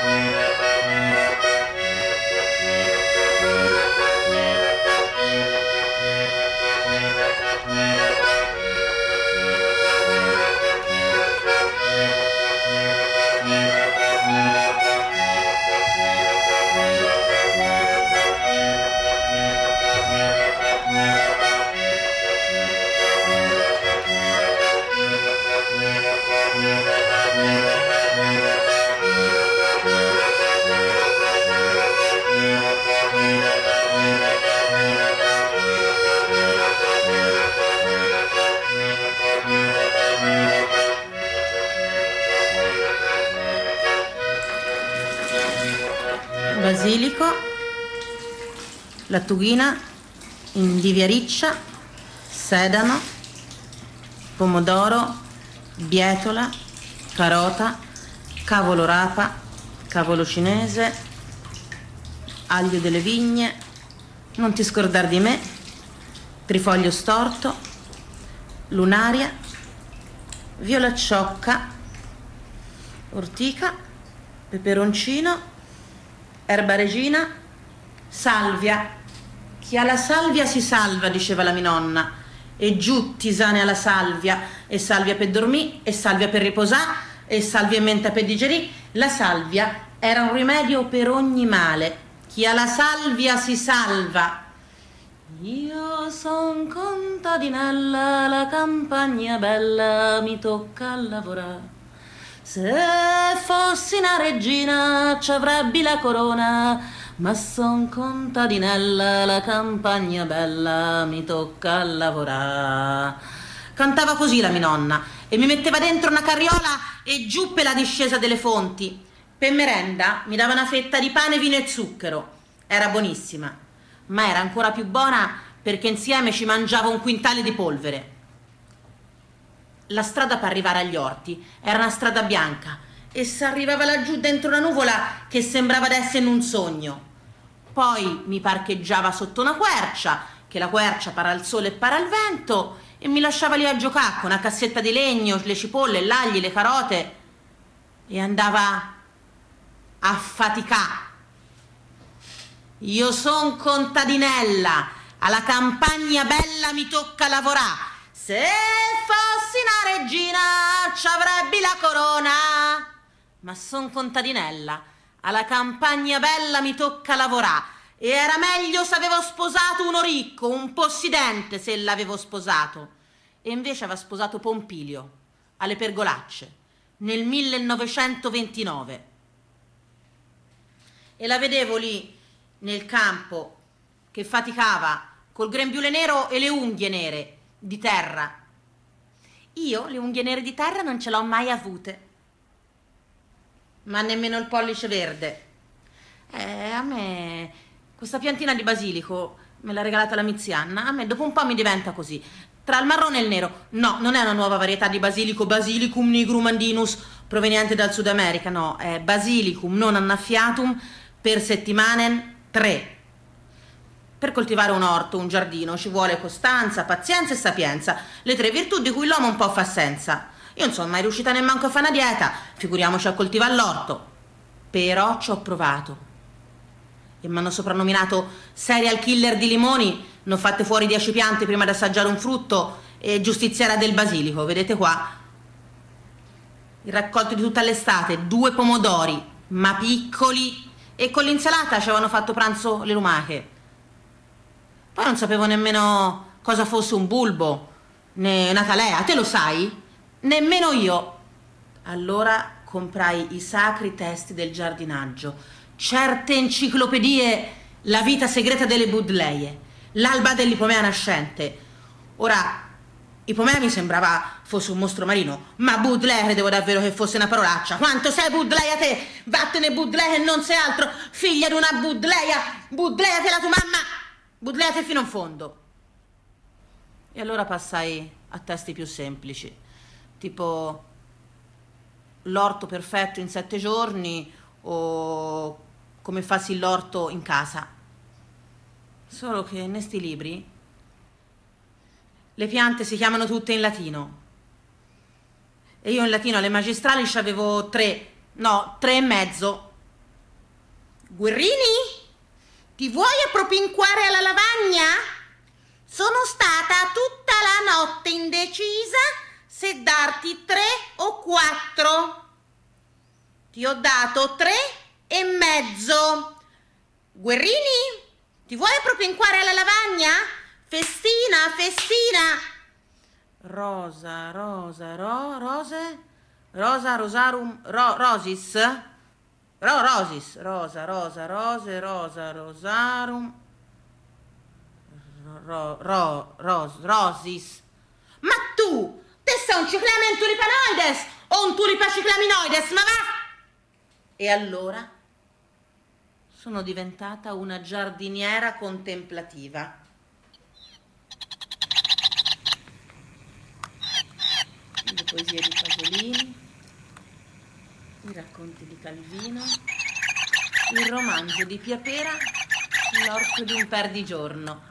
Basilico, lattughina, indivia riccia, sedano, pomodoro, bietola, carota, cavolo rapa, cavolo cinese, aglio delle vigne, non ti scordar di me, trifoglio storto, lunaria, violacciocca, ortica, peperoncino, erba regina, salvia. Chi ha la salvia si salva, diceva la mia nonna. E giù tisane alla salvia, e salvia per dormì, e salvia per riposà, e salvia e menta per digerì. La salvia era un rimedio per ogni male. Chi ha la salvia si salva. Io son contadinella, la campagna bella, mi tocca lavorare. Se fossi una regina ci avrebbe la corona, ma son contadinella, la campagna bella, mi tocca lavorare. Cantava così la mia nonna e mi metteva dentro una carriola e giù per la discesa delle fonti. Per merenda mi dava una fetta di pane, vino e zucchero. Era buonissima, ma era ancora più buona perché insieme ci mangiava un quintale di polvere. La strada per arrivare agli orti era una strada bianca e si arrivava laggiù dentro una nuvola che sembrava d'essere in un sogno. Poi mi parcheggiava sotto una quercia, che la quercia para al sole e para al vento, e mi lasciava lì a giocare con una cassetta di legno, le cipolle, l'agli, le carote, e andava a faticà. Io son contadinella, alla campagna bella mi tocca lavorare. Se fossi una regina ci avrebbe la corona, ma son contadinella, alla campagna bella mi tocca lavorare. E era meglio se avevo sposato uno ricco, un possidente, se l'avevo sposato. E invece aveva sposato Pompilio, alle Pergolacce, nel 1929. E la vedevo lì, nel campo, che faticava, col grembiule nero e le unghie nere, di terra. Io le unghie nere di terra non ce l'ho mai avute, ma nemmeno il pollice verde. A me questa piantina di basilico me l'ha regalata la Mizianna. A me dopo un po' mi diventa così, tra il marrone e il nero. No, non è una nuova varietà di basilico, Basilicum nigrum andinus, proveniente dal Sud America. No, è Basilicum non annaffiatum per settimanen 3. Per coltivare un orto, un giardino, ci vuole costanza, pazienza e sapienza, le 3 virtù di cui l'uomo un po' fa senza. Io non sono mai riuscita nemmanco a fare una dieta, figuriamoci a coltivare l'orto. Però ci ho provato. E mi hanno soprannominato serial killer di limoni, ne ho fatte fuori 10 piante prima di assaggiare un frutto, e giustiziera del basilico, vedete qua. Il raccolto di tutta l'estate, 2 pomodori, ma piccoli, e con l'insalata ci avevano fatto pranzo le lumache. Poi non sapevo nemmeno cosa fosse un bulbo, né una talea. Te lo sai? Nemmeno io. Allora comprai i sacri testi del giardinaggio, certe enciclopedie, la vita segreta delle Budleie, l'alba dell'ipomea nascente. Ora, ipomea mi sembrava fosse un mostro marino, ma Budlea credevo davvero che fosse una parolaccia. Quanto sei Budleia te? Vattene Budlea e non sei altro, figlia di una Budleia. Budlea te la tua mamma. Budleate fino in fondo. E allora passai a testi più semplici, tipo l'orto perfetto in 7 giorni o come farsi l'orto in casa. Solo che in sti libri le piante si chiamano tutte in latino e io in latino alle magistrali c'avevo 3 e mezzo. Guerrini? Ti vuoi appropinquare alla lavagna? Sono stata tutta la notte indecisa se darti 3 o 4. Ti ho dato 3,5. Guerrini? Ti vuoi appropinquare alla lavagna? Festina, festina. Rosa, rosa, rose, rosa, rosarum, rosis, rosis, rosa, rosa, rose, rosa, rosarum, rosis. Ma tu, te sei un ciclamen tulipanoides o un tulipaciclaminoides, ma va! E allora sono diventata una giardiniera contemplativa. Le poesie di Pasolini, i racconti di Calvino, il romanzo di Pia Pera, L'orco di un perdigiorno.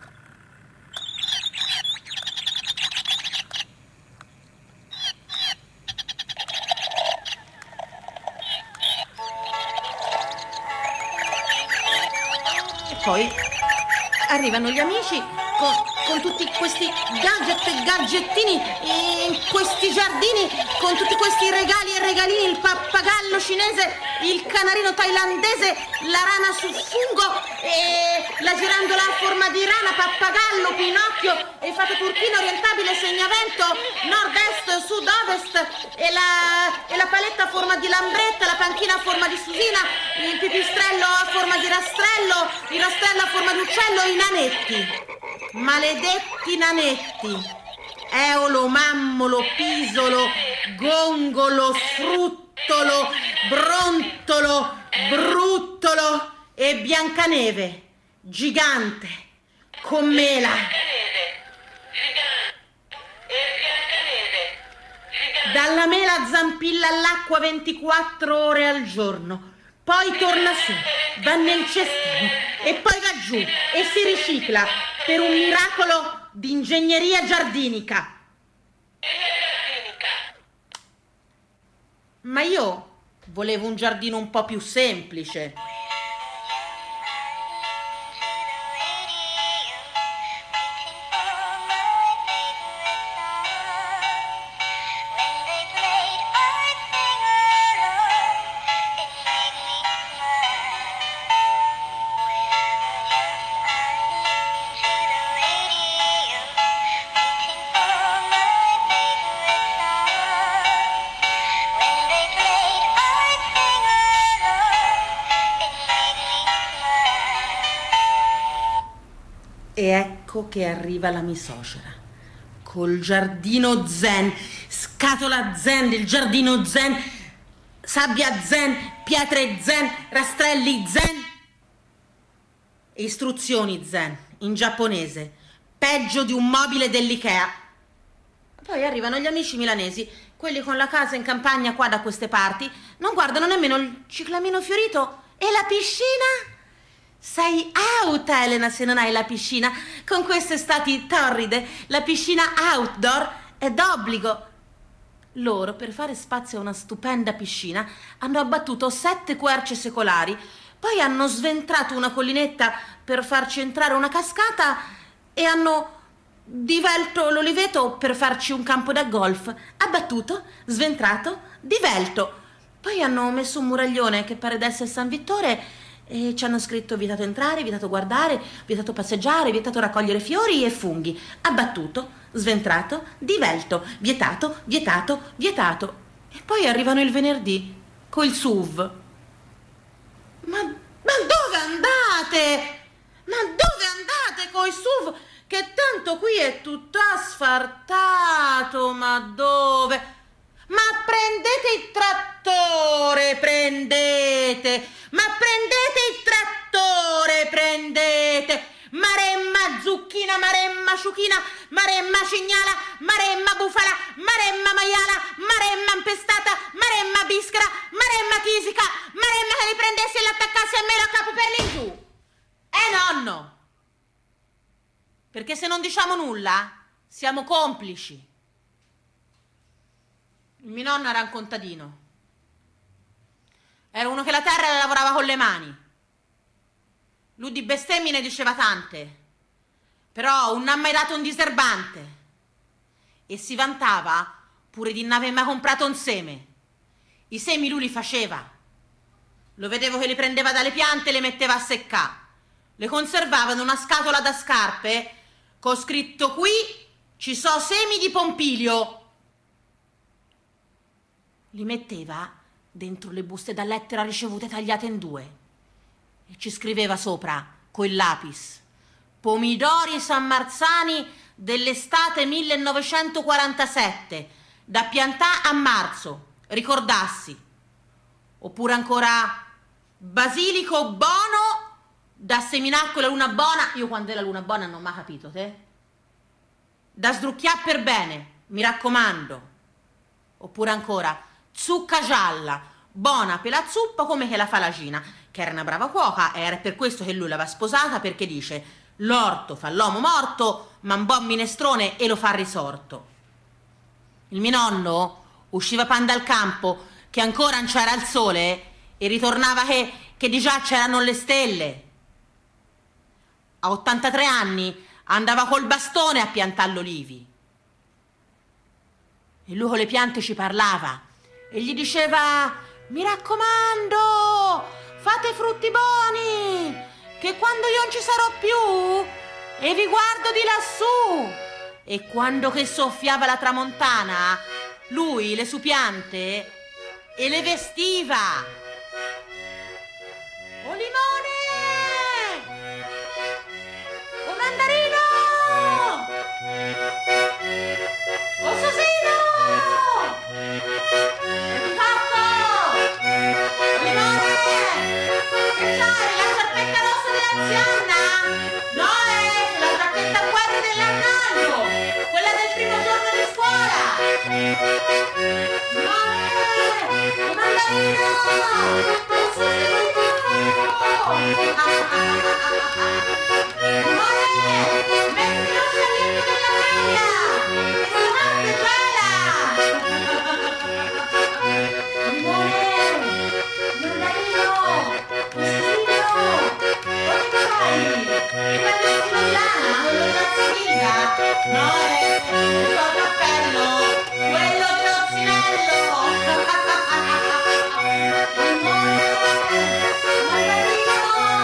E poi arrivano gli amici con tutti questi gadget e gadgettini in questi giardini, con tutti questi regali e regalini, il pappagallo cinese, il canarino thailandese, la rana sul fungo e la girandola a forma di rana, pappagallo, Pinocchio e fata turchino orientabile, segnavento, nord-est, sud-ovest e la paletta a forma di lambretta, la panchina a forma di susina, il pipistrello a forma di rastrello, il rastrello a forma di uccello, i nanetti. Maledetti nanetti, eolo, mammolo, pisolo, gongolo, sfruttolo, brontolo, bruttolo e Biancaneve, gigante, con mela. Dalla mela zampilla all'acqua 24 ore al giorno, poi torna su, va nel cestino e poi va giù e si ricicla per un miracolo di ingegneria giardinica. Ma io volevo un giardino un po' più semplice. E ecco che arriva la misocera, col giardino zen, scatola zen del giardino zen, sabbia zen, pietre zen, rastrelli zen, istruzioni zen, in giapponese, peggio di un mobile dell'Ikea. Poi arrivano gli amici milanesi, quelli con la casa in campagna qua da queste parti, non guardano nemmeno il ciclamino fiorito e la piscina. Sei auta, Elena, se non hai la piscina. Con queste estati torride, la piscina outdoor è d'obbligo. Loro, per fare spazio a una stupenda piscina, hanno abbattuto 7 querce secolari, poi hanno sventrato una collinetta per farci entrare una cascata e hanno divelto l'oliveto per farci un campo da golf. Abbattuto, sventrato, divelto. Poi hanno messo un muraglione che pare d'essere San Vittore e ci hanno scritto vietato entrare, vietato guardare, vietato passeggiare, vietato raccogliere fiori e funghi. Abbattuto, sventrato, divelto, vietato, vietato, vietato. E poi arrivano il venerdì col SUV. Ma dove andate? Ma dove andate coi SUV? Che tanto qui è tutto asfaltato, ma dove? Ma prendete il trattore, prendete! Ma prendete il trattore, prendete! Maremma zucchina, maremma ciuchina, maremma cignala, maremma bufala, maremma maiala, maremma impestata, maremma biscara, maremma chisica, maremma che li prendessi e l'attaccassi a me a capo per l'ingiù. Nonno! Perché se non diciamo nulla, siamo complici. Il mio nonno era un contadino. Era uno che la terra la lavorava con le mani. Lui di bestemmie ne diceva tante, però non ha mai dato un diserbante. E si vantava pure di non aver mai comprato un seme. I semi lui li faceva. Lo vedevo che li prendeva dalle piante e le metteva a seccare. Le conservava in una scatola da scarpe con scritto: qui ci so semi di pompilio. Li metteva dentro le buste da lettera ricevute tagliate in due e ci scriveva sopra col lapis: pomidori sammarzani dell'estate 1947, da piantà a marzo, ricordassi. Oppure ancora: basilico buono da seminare con la luna buona. Io quando è la luna buona non ho mai capito, te? Da sdrucchiare per bene, mi raccomando. Oppure ancora: zucca gialla, buona per la zuppa come che la fa la Gina, che era una brava cuoca, e era per questo che lui l'aveva sposata, perché dice: l'orto fa l'uomo morto, ma un buon minestrone e lo fa risorto. Il mio nonno usciva pan dal campo, che ancora non c'era il sole, e ritornava che di già c'erano le stelle. A 83 anni andava col bastone a piantare l'olivi. E lui con le piante ci parlava e gli diceva: mi raccomando, fate frutti buoni, che quando io non ci sarò più e vi guardo di lassù. E quando che soffiava la tramontana, lui le sue piante e le vestiva. O limone! O mandarino! O susino! Cocco! O limone! Che c'hai? La sciarpetta rossa dell'anziana? No, la giacchetta a quadri dell'annaio! Quella del primo giorno di scuola! Limone! O mandarino! O susino! Metti lo scialetto della veglia e stanotte gela. Limone, mandarino, susino, cosa c'hai? Il pezzettino di lana, quello della sfiga? No, il tuo cappello, quello dell'ozzinello. Limone, mandarino,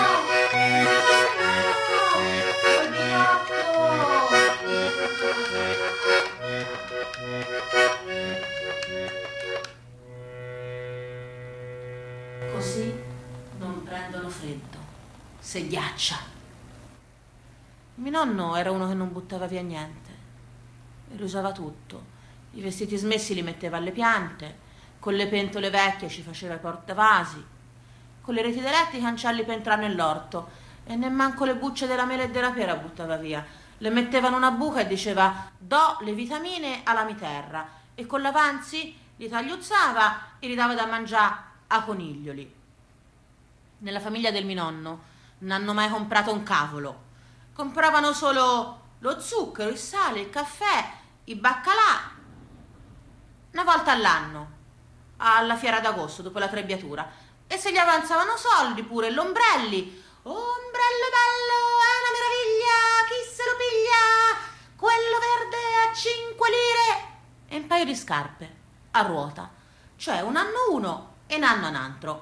così non prendono freddo, se ghiaccia. Mio nonno era uno che non buttava via niente e riusava tutto. I vestiti smessi li metteva alle piante, con le pentole vecchie ci faceva i portavasi, con le reti d'elettrica i cancelli per entrare nell'orto, e nemmanco le bucce della mela e della pera buttava via. Le metteva in una buca e diceva: do le vitamine alla mi terra, e con l'avanzi li tagliuzzava e li dava da mangiare a coniglioli. Nella famiglia del mio nonno non hanno mai comprato un cavolo, compravano solo lo zucchero, il sale, il caffè, i baccalà, una volta all'anno, alla fiera d'agosto dopo la trebbiatura, e se gli avanzavano soldi pure, l'ombrelli. Oh, ombrello bello, è una meraviglia, chi se lo piglia? Quello verde a 5 lire. E un paio di scarpe a ruota, cioè un anno uno e un anno un altro.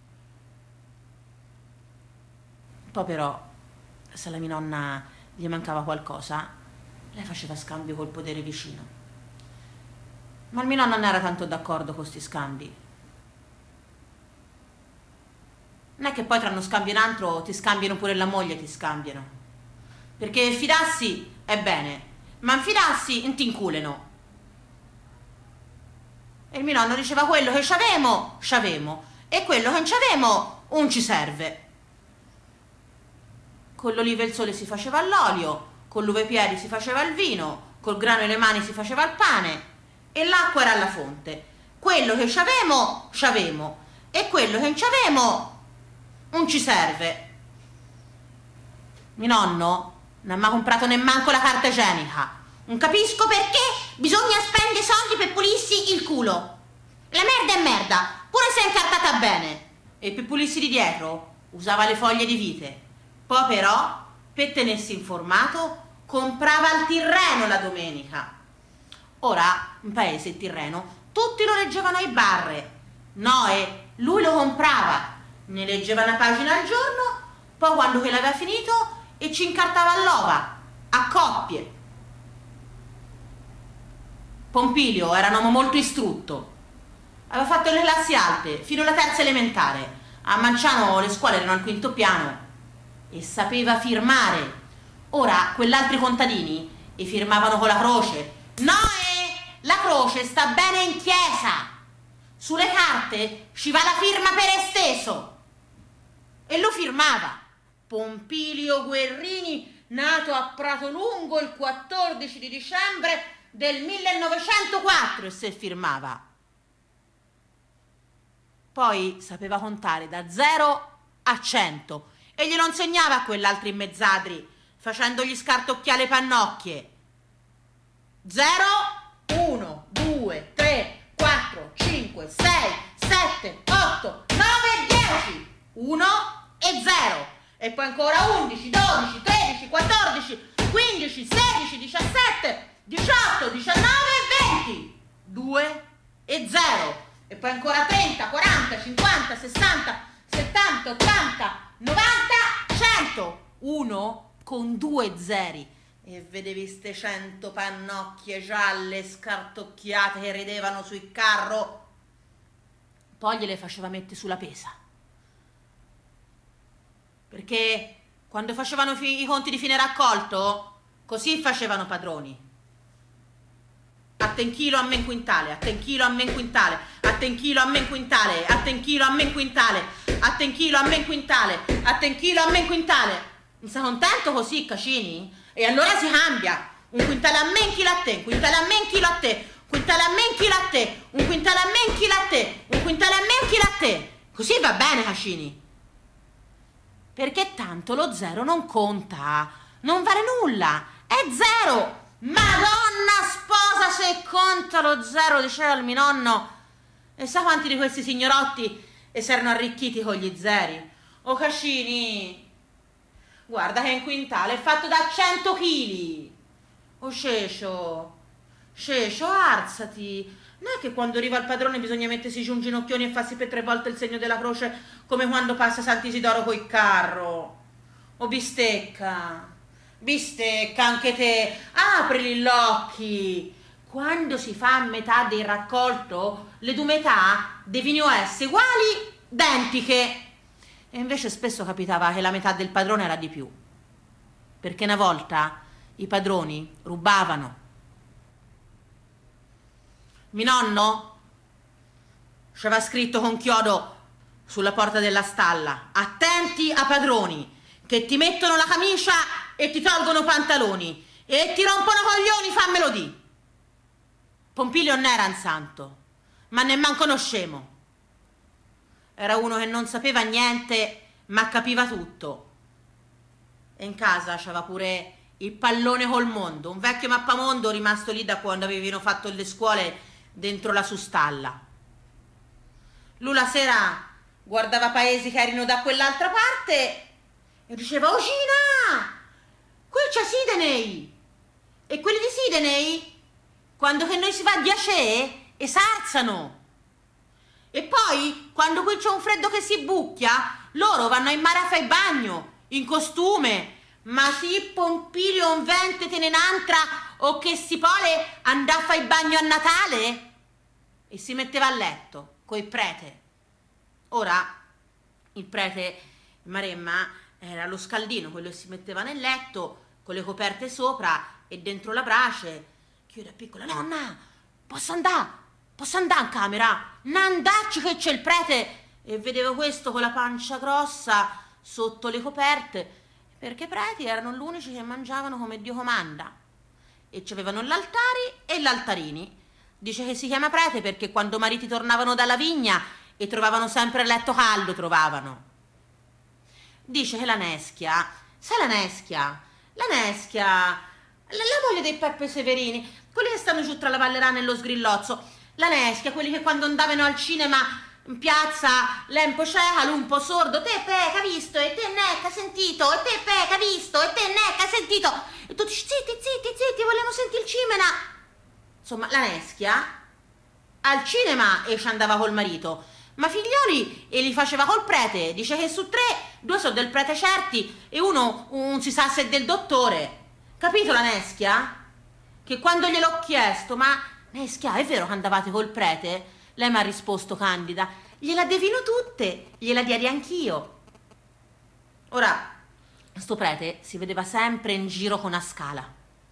Poi però, se alla mia nonna gli mancava qualcosa, lei faceva scambio col podere vicino. Ma il mio nonno non era tanto d'accordo con sti scambi. Non è che poi tra uno scambio e un altro ti scambiano pure la moglie, ti scambiano. Perché fidarsi è bene, ma infidarsi non ti inculeno. E il mio nonno diceva: quello che c'avemo, e quello che non c'avemo, non ci serve. Con l'oliva e il sole si faceva l'olio, con l'uva e i piedi si faceva il vino, col grano e le mani si faceva il pane, e l'acqua era alla fonte. Quello che c'avemo, e quello che non c'avemo, non ci serve. Mio nonno non ha mai comprato nemmanco la carta igienica. Non capisco perché bisogna spendere soldi per pulirsi il culo. La merda è merda, pure se è incartata bene. E per pulirsi di dietro usava le foglie di vite. Poi però, per tenersi informato, comprava il Tirreno la domenica. Ora, in paese il Tirreno, tutti lo leggevano ai bar. Noè, lui lo comprava, ne leggeva una pagina al giorno, poi quando che l'aveva finito e ci incartava all'ova, a coppie. Pompilio era un uomo molto istrutto, aveva fatto le classi alte fino alla terza elementare. A Manciano le scuole erano al quinto piano e sapeva firmare. Ora quell'altri contadini e firmavano con la croce. Noè, la croce sta bene in chiesa, sulle carte ci va la firma per esteso. E lo firmava Pompilio Guerrini, nato a Pratolungo il 14 di dicembre del 1904, e se firmava. Poi sapeva contare da 0 a 100 e glielo insegnava a quell'altro in mezzadri, facendogli scartocchiare le pannocchie. 0, 1, 2, 3, 4, 5, 6, 7, 8, 9, 10, 1 e 0. E poi ancora 11, 12, 13, 14, 15, 16, 17, 18, 19 e 20. 2 e 0. E poi ancora 30, 40, 50, 60, 70, 80, 90, 100. 1 con 2 zeri. E vedevi ste 100 pannocchie gialle scartocchiate che ridevano sul carro. Poi gliele faceva mettere sulla pesa, perché quando facevano i conti di fine raccolto così facevano padroni. Atten chilo a men quintale, atten chilo a men quintale, atten chilo a men quintale, atten chilo a men quintale, atten chilo a men quintale, atten chilo a men quintale. Non sei contento così, Cacini? E allora si cambia. Un quintale a men chilo a te, un quintale a men chilo a te, un quintale a men chilo a te, un quintale a men chilo a te, un quintale a men chilo a te. Così va bene, Cacini. Perché tanto lo zero non conta, non vale nulla, è zero. Madonna sposa se conta lo zero, diceva il mio nonno. E sa quanti di questi signorotti e si erano arricchiti con gli zeri? Oh Cacini, guarda che un quintale è fatto da 100 chili. Oh Cecio, alzati. Non è che quando arriva il padrone bisogna mettersi giù un ginocchioni e farsi per 3 volte il segno della croce come quando passa Sant'Isidoro col carro. Oh bistecca, anche te, aprili gli occhi. Quando si fa a metà del raccolto, le due metà devono essere uguali, identiche. E invece spesso capitava che la metà del padrone era di più, perché una volta i padroni rubavano. Mio nonno c'aveva scritto con chiodo sulla porta della stalla: attenti a padroni che ti mettono la camicia e ti tolgono i pantaloni e ti rompono coglioni, fammelo di. Pompilio non era un santo, ma nemmanco uno scemo. Era uno che non sapeva niente, ma capiva tutto. E in casa c'aveva pure il pallone col mondo, un vecchio mappamondo rimasto lì da quando avevano fatto le scuole dentro la sustalla. Lui la sera guardava paesi che erano da quell'altra parte e diceva: oh Gina, qui c'è Sidenei. E quelli di Sidenei, quando che noi si va a Diacè, esarzano. E poi, quando qui c'è un freddo che si bucchia, loro vanno in mare a fare il bagno, in costume. Ma sì, Pompilio, un vento te ne n'altra, o che si vuole andare a fare il bagno a Natale? E si metteva a letto coi prete. Ora, il prete Maremma era lo scaldino, quello che si metteva nel letto con le coperte sopra e dentro la brace. Che io da piccola: nonna, posso andare in camera? Non andarci che c'è il prete. E vedevo questo con la pancia grossa sotto le coperte, perché i preti erano gli unici che mangiavano come Dio comanda e c'avevano l'altari e l'altarini. Dice che si chiama prete perché quando i mariti tornavano dalla vigna e trovavano sempre il letto caldo, trovavano. Dice che la Neschia, sai la Neschia, la moglie dei Peppe Severini, quelli che stanno giù tra la Vallerana e lo Sgrillozzo, la Neschia, quelli che quando andavano al cinema in piazza, lei un po' cieca, lui un po' sordo, te pecca visto, e te necca sentito, e te pecca visto, e te necca sentito, e tutti zitti, vogliamo sentire il cimena. Insomma, la Neschia al cinema e ci andava col marito, ma figlioli e li faceva col prete. Dice che su 3, 2 sono del prete certi e uno non si sa se è del dottore. Capito la Neschia? Che quando gliel'ho chiesto, ma Neschia, è vero che andavate col prete? Lei mi ha risposto candida, gliela devino tutte, gliela diedi anch'io. Ora, sto prete si vedeva sempre in giro con una scala.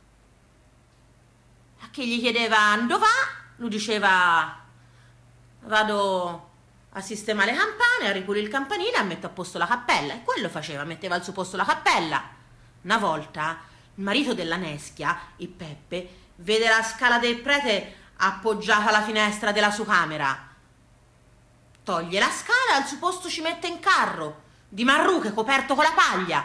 A che gli chiedeva dove va, lui diceva vado a sistemare le campane, a ripulire il campanile, a mettere a posto la cappella. E quello faceva, metteva al suo posto la cappella. Una volta il marito della Neschia, il Peppe, vede la scala del prete appoggiata alla finestra della sua camera. Toglie la scala e al suo posto ci mette in carro di marruche coperto con la paglia.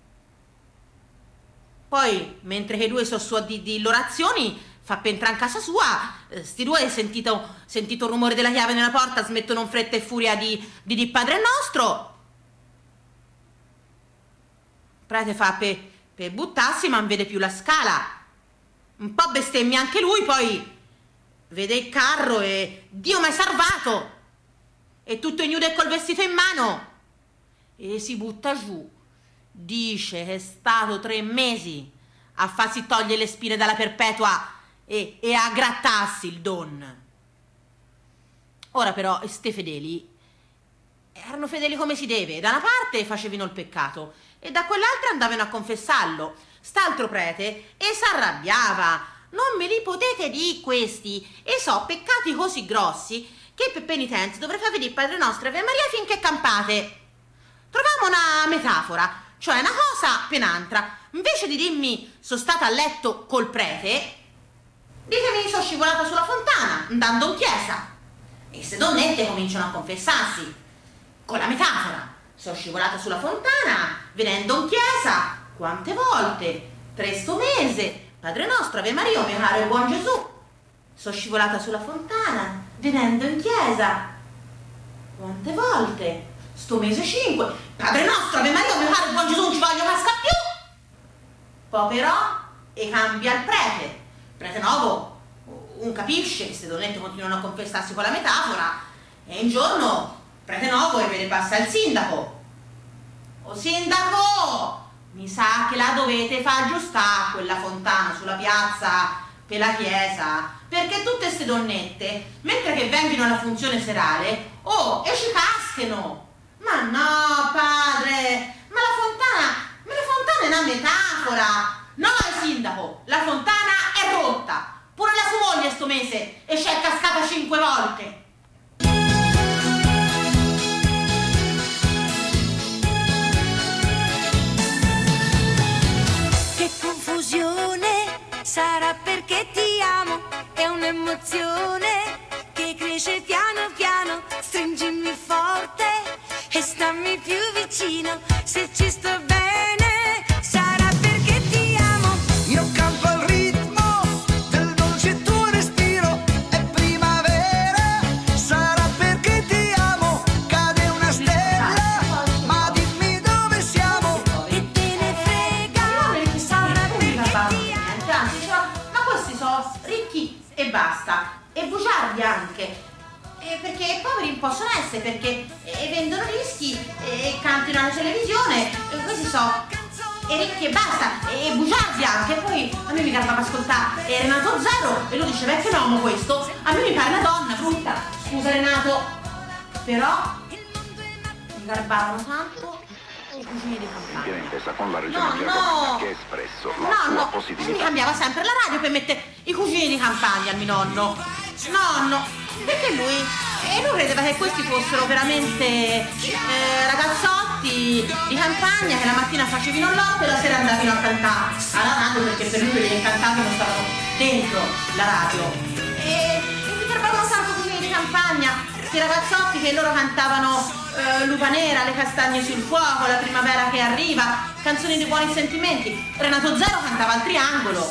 Poi, mentre che i due sono su di l'orazioni, fa per entrare in casa sua, sti due sentito il rumore della chiave nella porta, smettono in fretta e furia di Padre Nostro. Il prete fa per buttarsi, ma non vede più la scala. Un po' bestemmia anche lui, poi vede il carro e Dio mi hai salvato! E tutto ignudo e col vestito in mano. E si butta giù. Dice che è stato 3 mesi a farsi togliere le spine dalla perpetua e a grattarsi il don. Ora però ste fedeli erano fedeli come si deve. Da una parte facevano il peccato e da quell'altra andavano a confessarlo. St'altro prete e s'arrabbiava. Non me li potete dire questi, e so peccati così grossi che per penitenza dovrei far vedere Padre Nostro e Ave Maria finché campate. Troviamo una metafora, cioè una cosa per un'altra. Invece di dirmi sono stata a letto col prete, ditemi sono scivolata sulla fontana andando in chiesa. E se donnette cominciano a confessarsi con la metafora. Sono scivolata sulla fontana venendo in chiesa. Quante volte? 3 sto mese. Padre Nostro, Ave Maria, mio caro e buon Gesù. Sono scivolata sulla fontana, venendo in chiesa. Quante volte? Sto mese 5. Padre Nostro, Ave Maria, mio caro e buon Gesù, non ci voglio casca più. Poi però, e cambia il prete. Il prete nuovo, non capisce che queste donnette continuano a confessarsi con la metafora. E un giorno, il prete nuovo e vede passa il sindaco. O sindaco! Mi sa che la dovete far aggiustare quella fontana sulla piazza per la chiesa, perché tutte queste donnette, mentre che vengono alla funzione serale, e ci cascano. Ma no, padre, ma la fontana è una metafora. No, sindaco, la fontana è rotta. Pure la sua moglie sto mese e ci è cascata 5 volte. Sarà perché ti amo, è un'emozione che cresce piano piano, stringimi forte e stammi più vicino, se ci sto bene, sarà perché ti amo. Io campo al ritmo del dolce tuo respiro, è primavera, sarà perché ti amo, cade una stella, ma dimmi dove siamo. E te ne frega, sarà perché ti amo. Ricchi e basta, e bugiardi anche, perché poveri non possono essere, perché vendono dischi e cantano alla televisione, e questi so, e ricchi e basta, e bugiardi anche. Poi a me mi garbava ascoltare Renato Zero e lui dice vecchio uomo questo, a me mi pare una donna brutta, scusa Renato, però mi garbavano tanto i cugini di campagna. In intesa con la regione Giacomo che ha espresso la sua Mi positività. cambiava sempre la radio per mettere i cugini di campagna al mio nonno. Nonno, perché lui credeva che questi fossero veramente ragazzotti di campagna che la mattina facevano l'otto e la sera andavano a cantare alla radio, perché per lui le cantanti non stavano dentro la radio. E mi trovavano tanto cugini di campagna, questi ragazzotti che loro cantavano Lupa Nera, Le castagne sul fuoco, La primavera che arriva, canzoni di buoni sentimenti. Renato Zero cantava al Triangolo.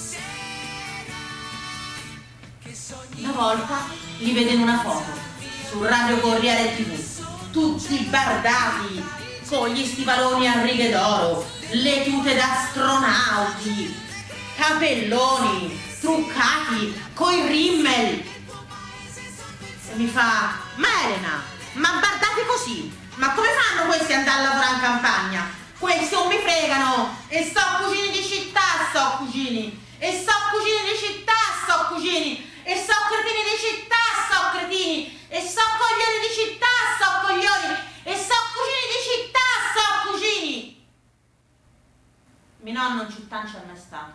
Una volta li vede in una foto sul Radio Corriere TV, tutti bardati, con gli stivaloni a righe d'oro, le tute da astronauti, capelloni, truccati, coi rimmel. E mi fa: ma Elena, ma bardate così? Ma come fanno questi ad andare a lavorare in campagna? Questi non mi fregano, e so cugini di città, so cugini, e so cugini di città, so cugini, e so cretini di città, so cretini, e so coglioni di città, so coglioni, e so cugini di città, so cugini. Mio nonno in città non c'è mai stato.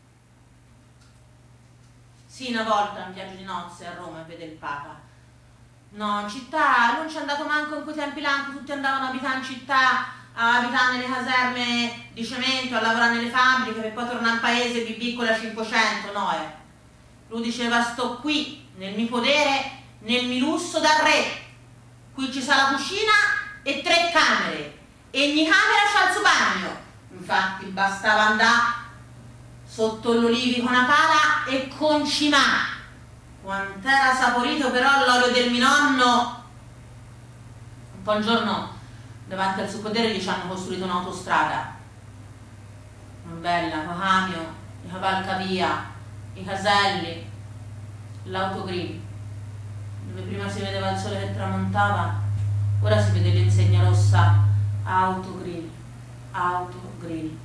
Sì, una volta in viaggio di nozze a Roma a vedere il Papa. No, in città non c'è andato manco in quei tempi là, tutti andavano a abitare in città, a abitare nelle caserme di cemento, a lavorare nelle fabbriche per poi tornare in paese e vivere con la 500, no Lui diceva: sto qui, nel mio podere, nel mio lusso da re. Qui ci sta la cucina e 3 camere, e ogni camera c'ha il suo bagno. Infatti bastava andare sotto l'olivi con una pala e concimà. Quant'era saporito però l'olio del mio nonno. Un po' un giorno davanti al suo podere gli hanno costruito un'autostrada, bella, con camion, i cavalcavia, i caselli, l'autogrill, dove prima si vedeva il sole che tramontava, ora si vede l'insegna rossa: autogrill, autogrill.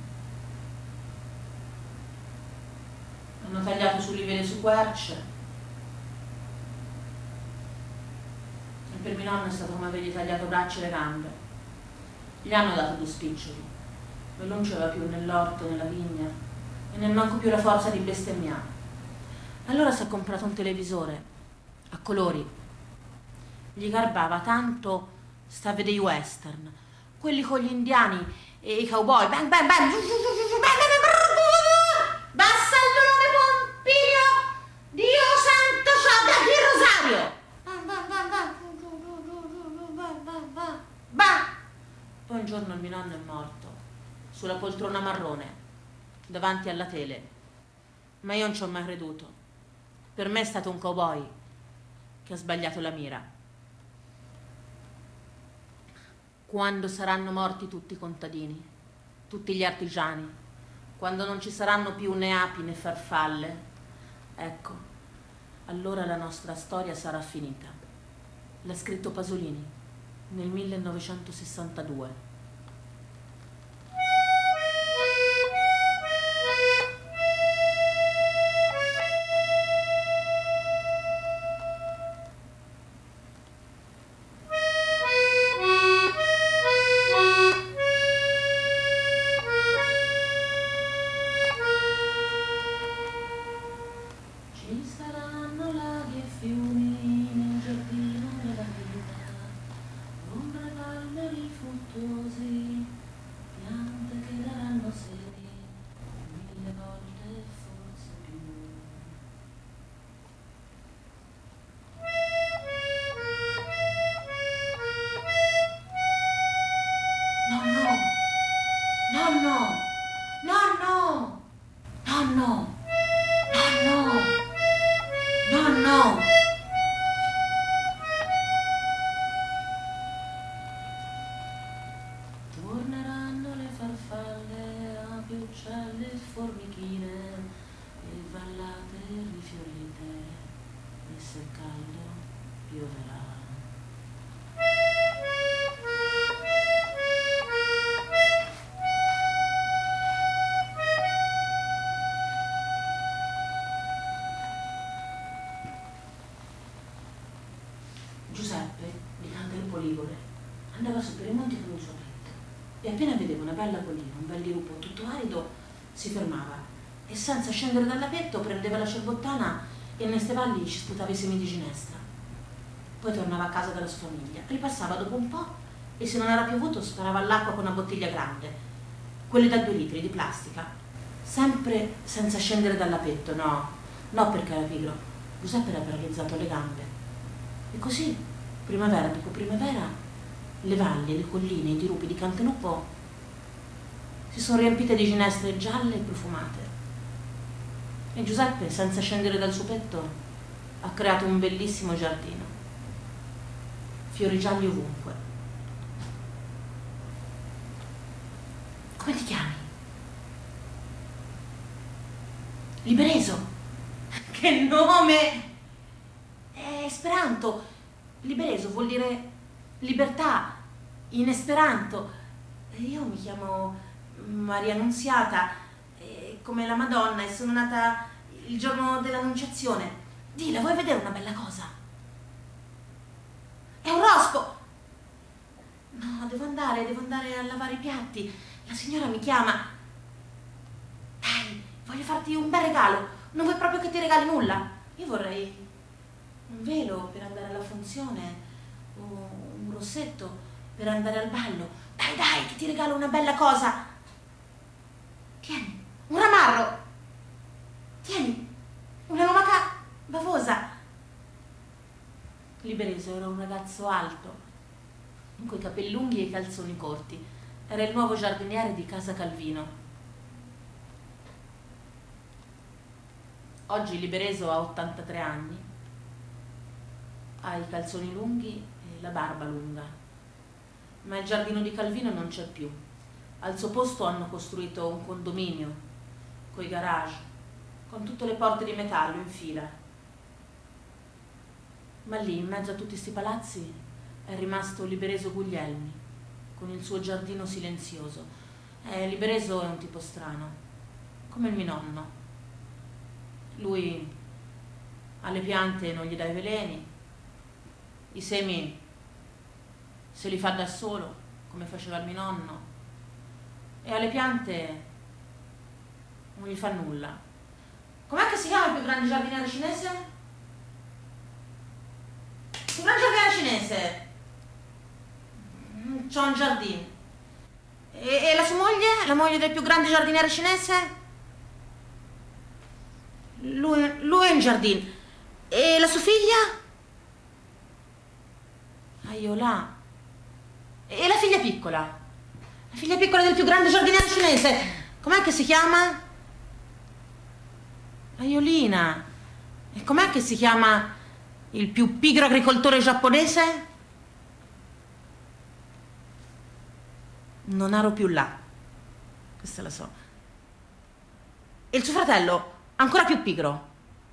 Hanno tagliato sull'olive su querce. E per mio nonno è stato come avergli tagliato braccia e le gambe. Gli hanno dato 2 spiccioli, e non c'era più nell'orto, nella vigna, e nemmeno più la forza di bestemmiare. Allora si è comprato un televisore a colori. Gli garbava tanto sta a vedere i western, quelli con gli indiani e i cowboy. Bang, bang, bang. Bassa il nome Pompiglio, Dio santo, c'ha da chi Rosario. Bah. Poi un giorno il mio nonno è morto sulla poltrona marrone davanti alla tele, ma io non ci ho mai creduto. Per me è stato un cowboy che ha sbagliato la mira. Quando saranno morti tutti i contadini, tutti gli artigiani, quando non ci saranno più né api né farfalle, ecco, allora la nostra storia sarà finita. L'ha scritto Pasolini nel 1962. Ci saranno laghi e fiumi nel giardino della vita, ombre, alberi fruttuosi, piante che daranno semi 1000 volte forse più. Nonno, nonno, nonno, nonno, nonno, nonno. Torneranno le farfalle, api, uccelli e formichine, e vallate rifiorite, e se è caldo pioverà. Giuseppe, di Canteluppo Ligure, andava su per i monti con il suo petto, e appena vedeva una bella collina, un bel dirupo tutto arido, si fermava e senza scendere dall'apetto prendeva la cerbottana e nei stevalli ci sputava i semi di ginestra. Poi tornava a casa dalla sua famiglia, ripassava dopo un po' e se non era piovuto sparava all'acqua con una bottiglia grande, quelle da 2 litri di plastica, sempre senza scendere dall'apetto. No perché era pigro, Giuseppe era paralizzato alle gambe. E così, primavera dopo primavera, le valli, le colline, i dirupi di Canteluppo si sono riempite di ginestre gialle e profumate. E Giuseppe, senza scendere dal suo petto, ha creato un bellissimo giardino. fiori gialli ovunque. Come ti chiami? Libereso. Che nome! È esperanto. Libereso vuol dire libertà in esperanto. Io mi chiamo Maria Annunziata, come la Madonna, e sono nata il giorno dell'Annunciazione. Dilla, vuoi vedere una bella cosa? È un rospo! No, devo andare a lavare i piatti. La signora mi chiama. Dai, voglio farti un bel regalo. Non vuoi proprio che ti regali nulla? Io vorrei un velo per andare alla funzione, o un rossetto per andare al ballo. Dai, che ti regalo una bella cosa. Tieni, un ramarro. Tieni, una lumaca bavosa. Libereso era un ragazzo alto, con i capelli lunghi e i calzoni corti. Era il nuovo giardiniere di Casa Calvino. Oggi Libereso ha 83 anni, ha i calzoni lunghi e la barba lunga, ma il giardino di Calvino non c'è più. Al suo posto hanno costruito un condominio, coi garage, con tutte le porte di metallo in fila. Ma lì, in mezzo a tutti sti palazzi, è rimasto Libereso Guglielmi, con il suo giardino silenzioso. Libereso è un tipo strano, come il mio nonno. Lui alle piante non gli dà i veleni, i semi se li fa da solo, come faceva il mio nonno, e alle piante non gli fa nulla. Com'è che si chiama il più grande giardiniere cinese? Il più grande giardiniere cinese? C'ho un giardino. E la sua moglie? La moglie del più grande giardiniere cinese? Lui è in giardino. E la sua figlia? Io là. E la figlia piccola? La figlia piccola del più grande giardiniere cinese? Com'è che si chiama? Aiolina. E com'è che si chiama il più pigro agricoltore giapponese? Non ero più là. Questa la so. E il suo fratello, ancora più pigro?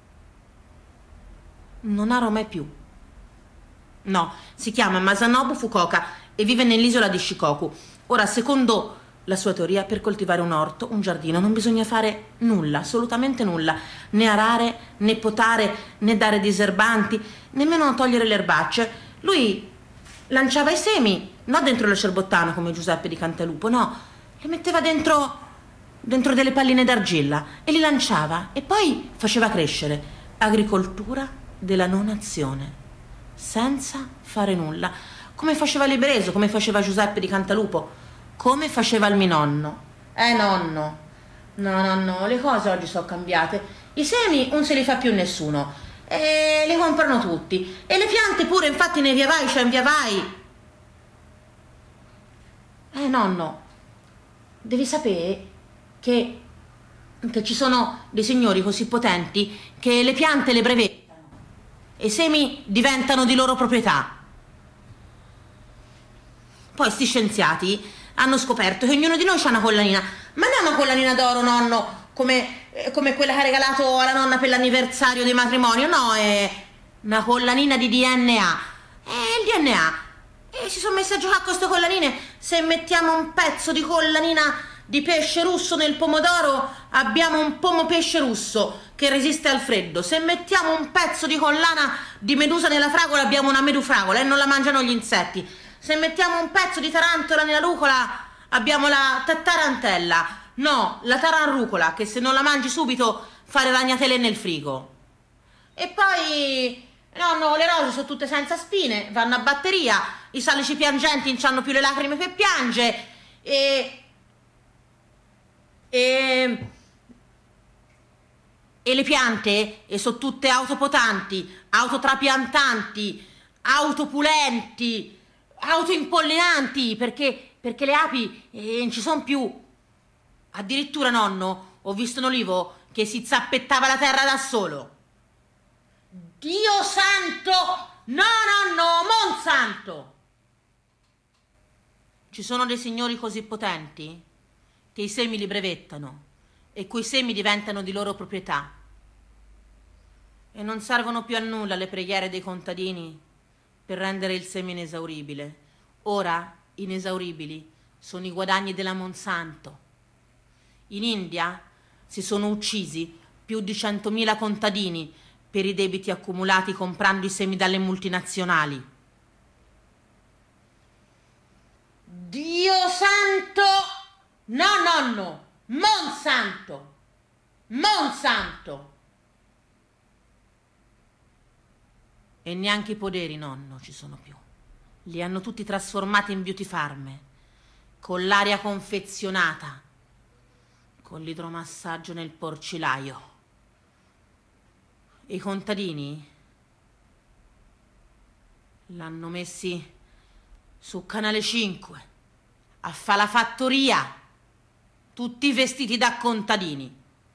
Non ero mai più. No, si chiama Masanobu Fukuoka e vive nell'isola di Shikoku. Ora, secondo la sua teoria, per coltivare un orto, un giardino, non bisogna fare nulla, assolutamente nulla. Né arare, né potare, né dare diserbanti, nemmeno togliere le erbacce. Lui lanciava i semi, non dentro la cerbottana come Giuseppe di Cantalupo, no, li metteva dentro delle palline d'argilla e li lanciava e poi faceva crescere. Agricoltura della non azione, senza fare nulla, come faceva Libereso, come faceva Giuseppe di Cantalupo, come faceva il mio nonno. Nonno, no, le cose oggi sono cambiate. I semi non se li fa più nessuno, li comprano tutti, e le piante pure, infatti nei via vai c'è in via vai. Nonno, devi sapere che ci sono dei signori così potenti che le piante le brevettano e i semi diventano di loro proprietà. Poi sti scienziati hanno scoperto che ognuno di noi ha una collanina, ma non una collanina d'oro, nonno, come quella che ha regalato alla nonna per l'anniversario di matrimonio, no, è una collanina di DNA. Il DNA. E si sono messi a giocare con queste collanine. Se mettiamo un pezzo di collanina di pesce russo nel pomodoro, abbiamo un pomo pesce russo che resiste al freddo. Se mettiamo un pezzo di collana di medusa nella fragola, abbiamo una medufragola e non la mangiano gli insetti. Se mettiamo un pezzo di tarantola nella rucola, abbiamo la tarantella. No, la taranrucola, che se non la mangi subito fa le ragnatele nel frigo. E poi, nonno, le rose sono tutte senza spine, vanno a batteria, i salici piangenti non hanno più le lacrime per piange, e le piante sono tutte autopotanti, autotrapiantanti, autopulenti, autoimpollinanti, perché le api non ci sono più. Addirittura, nonno, ho visto un olivo che si zappettava la terra da solo. Dio santo, no, nonno, Monsanto! Ci sono dei signori così potenti che i semi li brevettano e quei semi diventano di loro proprietà. E non servono più a nulla le preghiere dei contadini per rendere il seme inesauribile. Ora inesauribili sono i guadagni della Monsanto. In India si sono uccisi più di 100.000 contadini per i debiti accumulati comprando i semi dalle multinazionali. Dio santo! No, nonno! Monsanto! Monsanto! E neanche i poderi, nonno, ci sono più. Li hanno tutti trasformati in beauty farm, con l'aria confezionata, con l'idromassaggio nel porcilaio. E i contadini l'hanno messi su Canale 5 a fa la fattoria, tutti vestiti da contadini.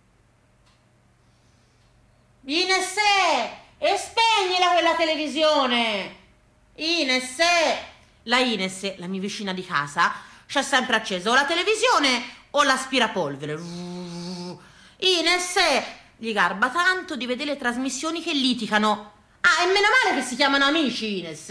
Ines, e spegnila quella televisione! Ines, la Ines, la mia vicina di casa, c'ha sempre acceso o la televisione o l'aspirapolvere. Ines, gli garba tanto di vedere le trasmissioni che litigano. Ah, e meno male che si chiamano amici, Ines,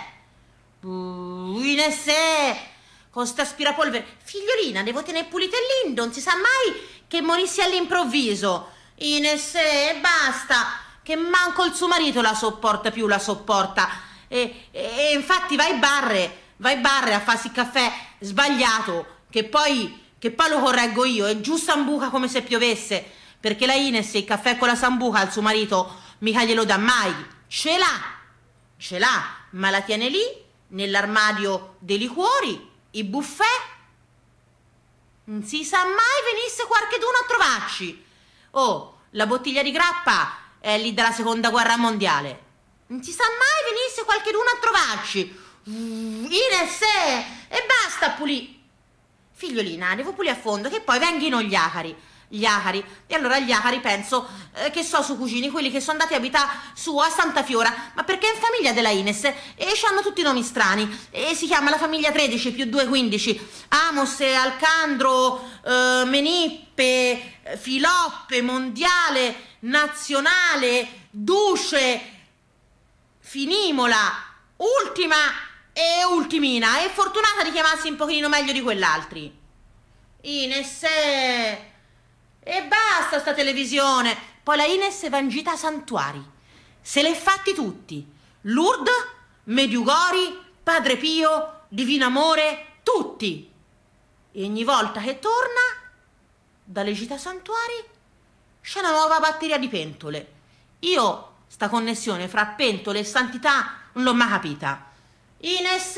Ines, con sta aspirapolvere. Figliolina, devo tenere pulito il lindo, non si sa mai che morissi all'improvviso. Ines, basta, che manco il suo marito la sopporta più, la sopporta. E infatti vai barre a farsi il caffè sbagliato, che poi lo correggo io, è giù sambuca come se piovesse, perché la Ines il caffè con la sambuca al suo marito mica glielo dà mai. Ce l'ha, ma la tiene lì nell'armadio dei liquori, i buffet. Non si sa mai venisse qualcheduno a trovarci. Oh, la bottiglia di grappa è lì dalla seconda guerra mondiale. Non si sa mai venisse qualcheduno a trovarci. Ines, e basta pulire. Figliolina, devo pulire a fondo, che poi venghino gli acari. E allora gli acari penso che so su cugini, quelli che sono andati a abitare su a Santa Fiora, ma perché è in famiglia della Ines e hanno tutti nomi strani e si chiama la famiglia 13 più 2 15, Amos, Alcandro, Menippe, Filoppe, Mondiale, Nazionale, Duce, Finimola, Ultima e Ultimina, e fortunata di chiamarsi un pochino meglio di quell'altri. Ines, e basta sta televisione. Poi la Ines va in gita a santuari, se l'è fatti tutti: Lourdes, Medjugorje, Padre Pio, Divino Amore, tutti. E ogni volta che torna dalle gite a santuari c'è una nuova batteria di pentole. Io sta connessione fra pentole e santità non l'ho mai capita. Ines,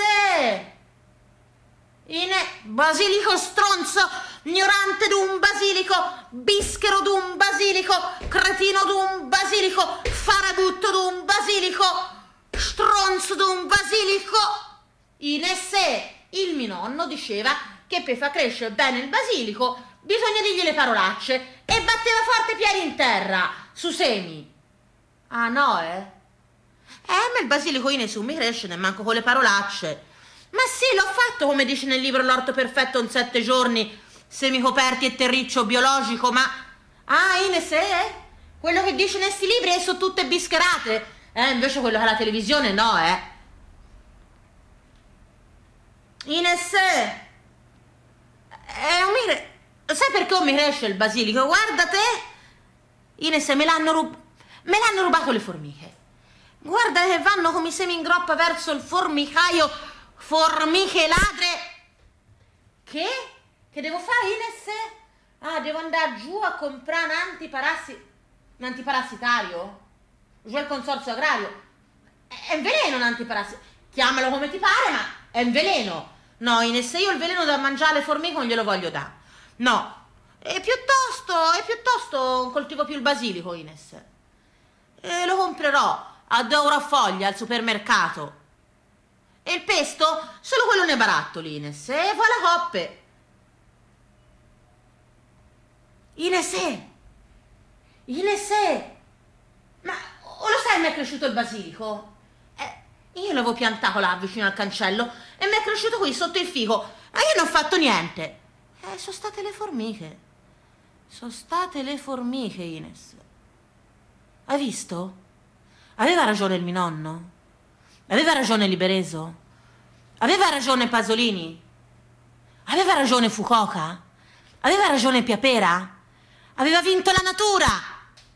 basilico stronzo, ignorante d'un basilico, bischero d'un basilico, cretino d'un basilico, farabutto d'un basilico, stronzo d'un basilico. Ines, il mio nonno diceva che per far crescere bene il basilico bisogna dirgli le parolacce, e batteva forte i piedi in terra su semi. Ah no, ma il basilico Ines non mi cresce neanche con le parolacce. Ma sì, l'ho fatto, come dice nel libro L'orto perfetto in 7 giorni, semi coperti e terriccio biologico, ma... Ah, Ines, quello che dice nei sti libri sono tutte bischerate. Invece quello che è la televisione no, Ines, sai perché non mi cresce il basilico? Guarda te, Ines, me l'hanno rubato le formiche. Guarda che vanno come semi in groppa verso il formicaio. Formiche ladre. Che devo fare, Ines? Devo andare giù a comprare un antiparassitario giù al consorzio agrario. È un veleno un antiparassitario, chiamalo come ti pare, ma è un veleno. No, Ines, io il veleno da mangiare alle formiche non glielo voglio dare. No, e piuttosto coltivo più il basilico, Ines, e lo comprerò a 2 euro a foglia al supermercato. E il pesto? Solo quello nei barattoli, Ines. E poi la coppe. Ines, ma lo sai, mi è cresciuto il basilico? Io l'avevo piantato là vicino al cancello e mi è cresciuto qui sotto il fico. E io non ho fatto niente. Sono state le formiche. Sono state le formiche, Ines. Hai visto? Aveva ragione il mio nonno. Aveva ragione Libereso. Aveva ragione Pasolini. Aveva ragione Fukuoka. Aveva ragione Piapera. Aveva vinto la natura.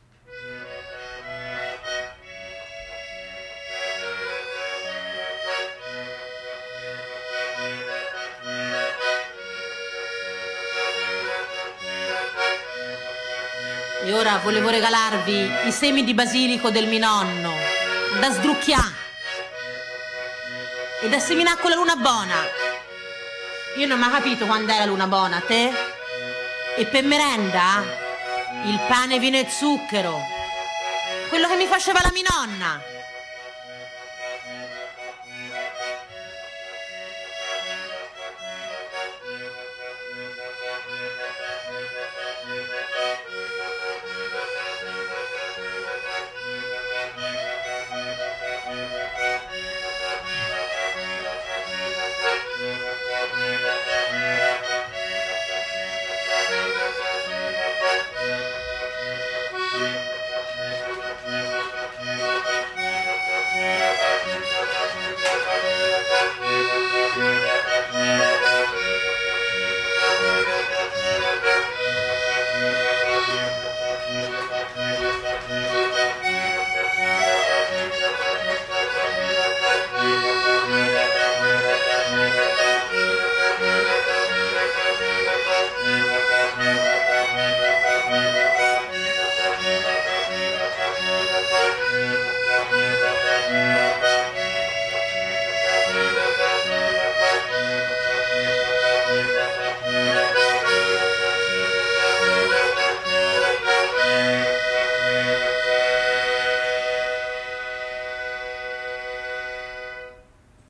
E ora volevo regalarvi i semi di basilico del mio nonno, da sdrucchià e da seminare con la luna buona. Io non ho mai capito quando è la luna buona, te? E per merenda il pane, vino e zucchero, quello che mi faceva la mia nonna.